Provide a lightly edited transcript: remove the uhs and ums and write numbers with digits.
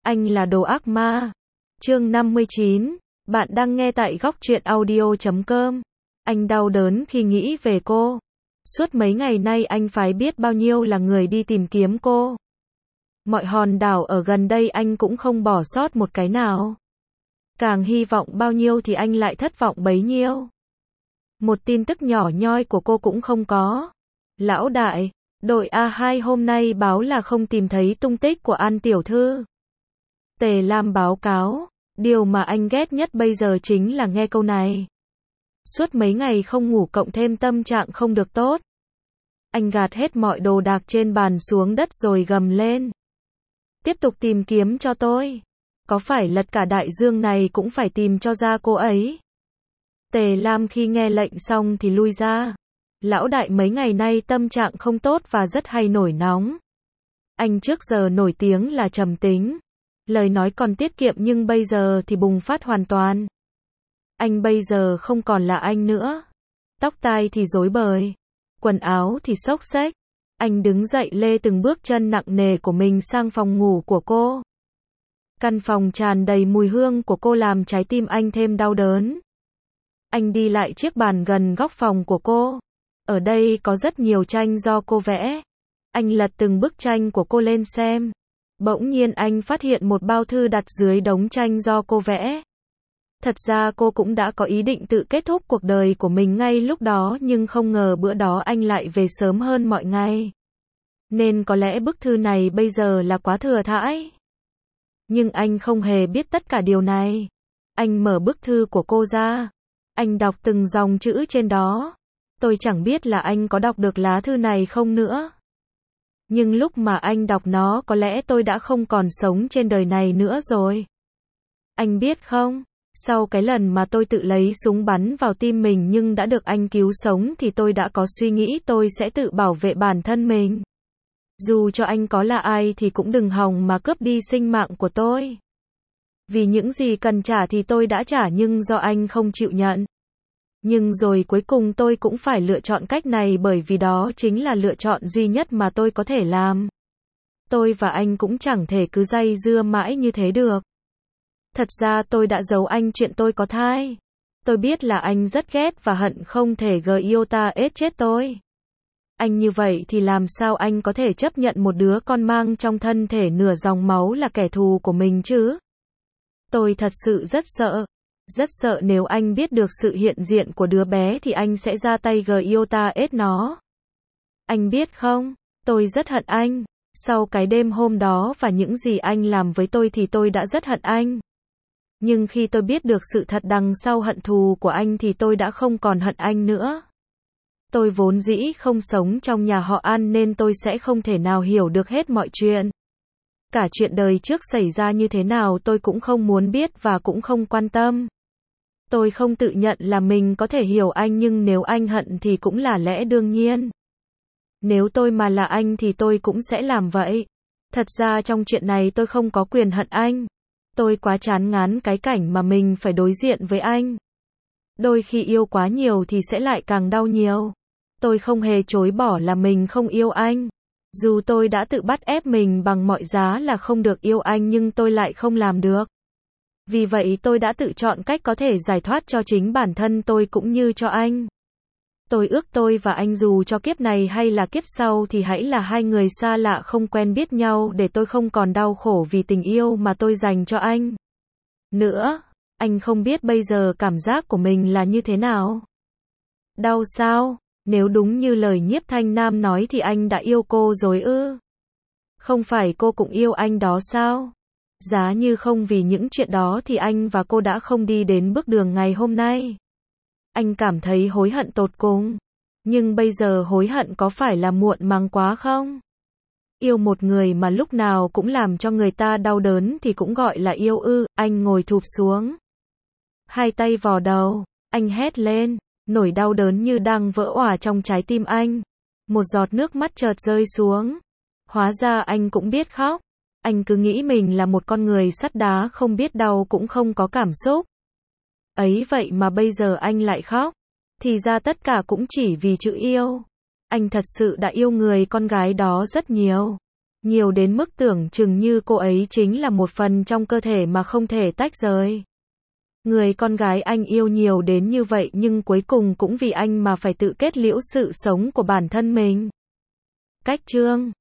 Anh là đồ ác ma. Chương 59. Bạn đang nghe tại góc truyện audio.com. Anh đau đớn khi nghĩ về cô. Suốt mấy ngày nay anh phải biết bao nhiêu là người đi tìm kiếm cô. Mọi hòn đảo ở gần đây anh cũng không bỏ sót một cái nào. Càng hy vọng bao nhiêu thì anh lại thất vọng bấy nhiêu. Một tin tức nhỏ nhoi của cô cũng không có. Lão đại, đội A2 hôm nay báo là không tìm thấy tung tích của An tiểu thư. Tề Lam báo cáo, điều mà anh ghét nhất bây giờ chính là nghe câu này. Suốt mấy ngày không ngủ cộng thêm tâm trạng không được tốt. Anh gạt hết mọi đồ đạc trên bàn xuống đất rồi gầm lên. Tiếp tục tìm kiếm cho tôi. Có phải lật cả đại dương này cũng phải tìm cho ra cô ấy. Tề Lam khi nghe lệnh xong thì lui ra. Lão đại mấy ngày nay tâm trạng không tốt và rất hay nổi nóng. Anh trước giờ nổi tiếng là trầm tính. Lời nói còn tiết kiệm nhưng bây giờ thì bùng phát hoàn toàn. Anh bây giờ không còn là anh nữa. Tóc tai thì rối bời. Quần áo thì xốc xếch. Anh đứng dậy lê từng bước chân nặng nề của mình sang phòng ngủ của cô. Căn phòng tràn đầy mùi hương của cô làm trái tim anh thêm đau đớn. Anh đi lại chiếc bàn gần góc phòng của cô. Ở đây có rất nhiều tranh do cô vẽ. Anh lật từng bức tranh của cô lên xem. Bỗng nhiên anh phát hiện một bao thư đặt dưới đống tranh do cô vẽ. Thật ra cô cũng đã có ý định tự kết thúc cuộc đời của mình ngay lúc đó nhưng không ngờ bữa đó anh lại về sớm hơn mọi ngày. Nên có lẽ bức thư này bây giờ là quá thừa thãi. Nhưng anh không hề biết tất cả điều này. Anh mở bức thư của cô ra. Anh đọc từng dòng chữ trên đó. Tôi chẳng biết là anh có đọc được lá thư này không nữa. Nhưng lúc mà anh đọc nó có lẽ tôi đã không còn sống trên đời này nữa rồi. Anh biết không, sau cái lần mà tôi tự lấy súng bắn vào tim mình nhưng đã được anh cứu sống thì tôi đã có suy nghĩ tôi sẽ tự bảo vệ bản thân mình. Dù cho anh có là ai thì cũng đừng hòng mà cướp đi sinh mạng của tôi. Vì những gì cần trả thì tôi đã trả nhưng do anh không chịu nhận. Nhưng rồi cuối cùng tôi cũng phải lựa chọn cách này bởi vì đó chính là lựa chọn duy nhất mà tôi có thể làm. Tôi và anh cũng chẳng thể cứ dây dưa mãi như thế được. Thật ra tôi đã giấu anh chuyện tôi có thai. Tôi biết là anh rất ghét và hận không thể Giota chết tôi. Anh như vậy thì làm sao anh có thể chấp nhận một đứa con mang trong thân thể nửa dòng máu là kẻ thù của mình chứ? Tôi thật sự rất sợ. Rất sợ nếu anh biết được sự hiện diện của đứa bé thì anh sẽ ra tay Giota nó. Anh biết không, tôi rất hận anh. Sau cái đêm hôm đó và những gì anh làm với tôi thì tôi đã rất hận anh. Nhưng khi tôi biết được sự thật đằng sau hận thù của anh thì tôi đã không còn hận anh nữa. Tôi vốn dĩ không sống trong nhà họ An nên tôi sẽ không thể nào hiểu được hết mọi chuyện. Cả chuyện đời trước xảy ra như thế nào tôi cũng không muốn biết và cũng không quan tâm. Tôi không tự nhận là mình có thể hiểu anh nhưng nếu anh hận thì cũng là lẽ đương nhiên. Nếu tôi mà là anh thì tôi cũng sẽ làm vậy. Thật ra trong chuyện này tôi không có quyền hận anh. Tôi quá chán ngán cái cảnh mà mình phải đối diện với anh. Đôi khi yêu quá nhiều thì sẽ lại càng đau nhiều. Tôi không hề chối bỏ là mình không yêu anh. Dù tôi đã tự bắt ép mình bằng mọi giá là không được yêu anh nhưng tôi lại không làm được. Vì vậy tôi đã tự chọn cách có thể giải thoát cho chính bản thân tôi cũng như cho anh. Tôi ước tôi và anh dù cho kiếp này hay là kiếp sau thì hãy là hai người xa lạ không quen biết nhau để tôi không còn đau khổ vì tình yêu mà tôi dành cho anh. Nữa, anh không biết bây giờ cảm giác của mình là như thế nào. Đau sao? Nếu đúng như lời Nhiếp Thanh Nam nói thì anh đã yêu cô rồi ư? Không phải cô cũng yêu anh đó sao? Giá như không vì những chuyện đó thì anh và cô đã không đi đến bước đường ngày hôm nay. Anh cảm thấy hối hận tột cùng. Nhưng bây giờ hối hận có phải là muộn màng quá không? Yêu một người mà lúc nào cũng làm cho người ta đau đớn thì cũng gọi là yêu ư? Anh ngồi thụp xuống. Hai tay vò đầu. Anh hét lên. Nỗi đau đớn như đang vỡ òa trong trái tim anh. Một giọt nước mắt chợt rơi xuống. Hóa ra anh cũng biết khóc. Anh cứ nghĩ mình là một con người sắt đá không biết đau cũng không có cảm xúc. Ấy vậy mà bây giờ anh lại khóc. Thì ra tất cả cũng chỉ vì chữ yêu. Anh thật sự đã yêu người con gái đó rất nhiều. Nhiều đến mức tưởng chừng như cô ấy chính là một phần trong cơ thể mà không thể tách rời. Người con gái anh yêu nhiều đến như vậy nhưng cuối cùng cũng vì anh mà phải tự kết liễu sự sống của bản thân mình. Cách chương